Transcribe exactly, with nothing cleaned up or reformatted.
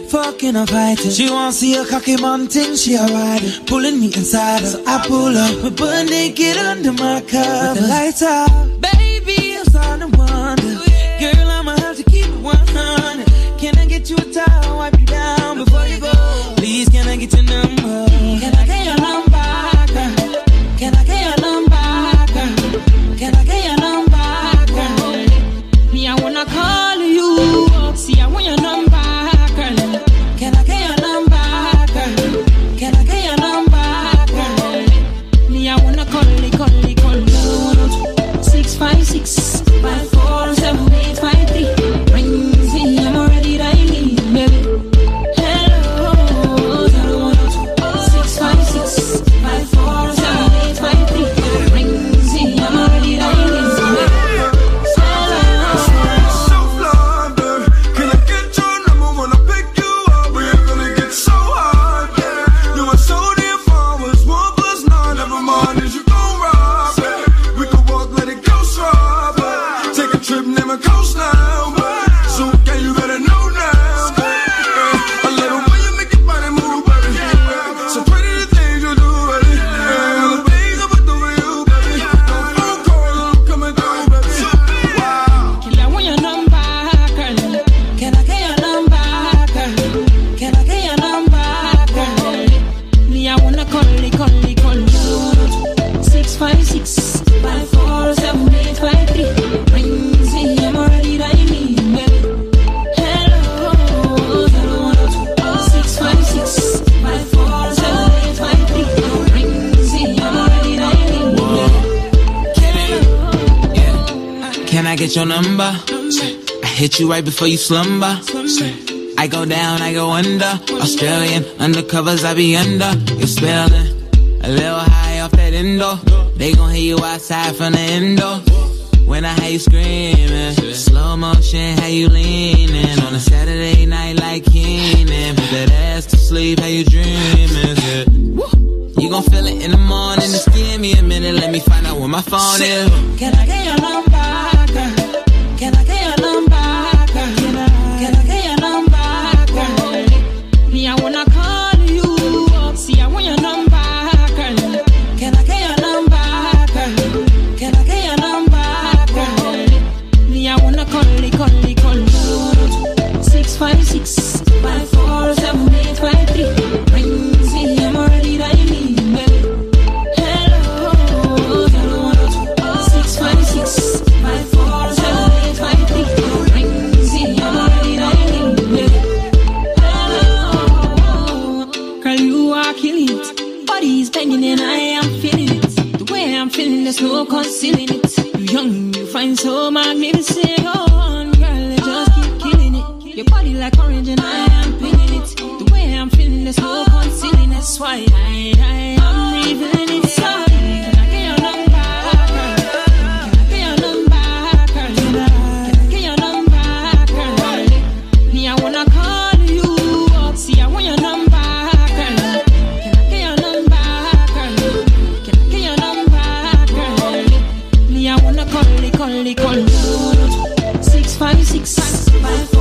fucking or fighting. She wants to see a cocky mountain, she a ride, pulling me inside her. So I pull up, we butt naked under my cover. With the lights out, baby, I'm starting to wonder. Girl, I'ma have to keep it one hundred. Can I get you a towel, wipe you down before you go? Please, can I get your number? Can I get your number, girl? Can I get your number, girl? Can I get your number, girl? Me, I wanna call you. See, I want your number, girl. Can I get your number, girl? Can I get your number, girl? Me, I wanna call you, call you, call you. Six five six five four seven eight five three. Ring me, I'm already dialing, baby. Hello, zero one two six five six five four seven eight five three. Ring me, I'm already dialing, baby. Get your number. I hit you right before you slumber. I go down, I go under. Australian undercovers, I be under. You're spelling a little high off that endo. They gon' hear you outside from the endo. When I hear you screaming, slow motion, how you leaning on a Saturday night like Keenan. Put that ass to sleep, how you dreaming? Yeah. You gon' feel it in the morning. Just give me a minute, let me find out where my phone is. Can I get your number? Can I get your number, girl? Can I, can I get your number, girl? Me, I wanna call you. See, I want your number, girl. Can I get your number, girl? Can I get your number, girl? Me, I wanna call you, call you, call you. Six five six five four seven eight five three. Ring me, I'm already dialing, baby. Hello, zero one two six five six five four seven. Banging and I am feeling it. The way I'm feeling, there's no concealing it. You're young, you find so magnificent. Go on, girl, just keep killing it. Your body like orange and I am feeling it. The way I'm feeling, there's no concealing. That's why I, I am revealing it. Sorry, can I get your number, girl? Can I get your number, girl? Can I get your number, girl? Me, I wanna call you. See, I want your number. Call it, call it, six five six five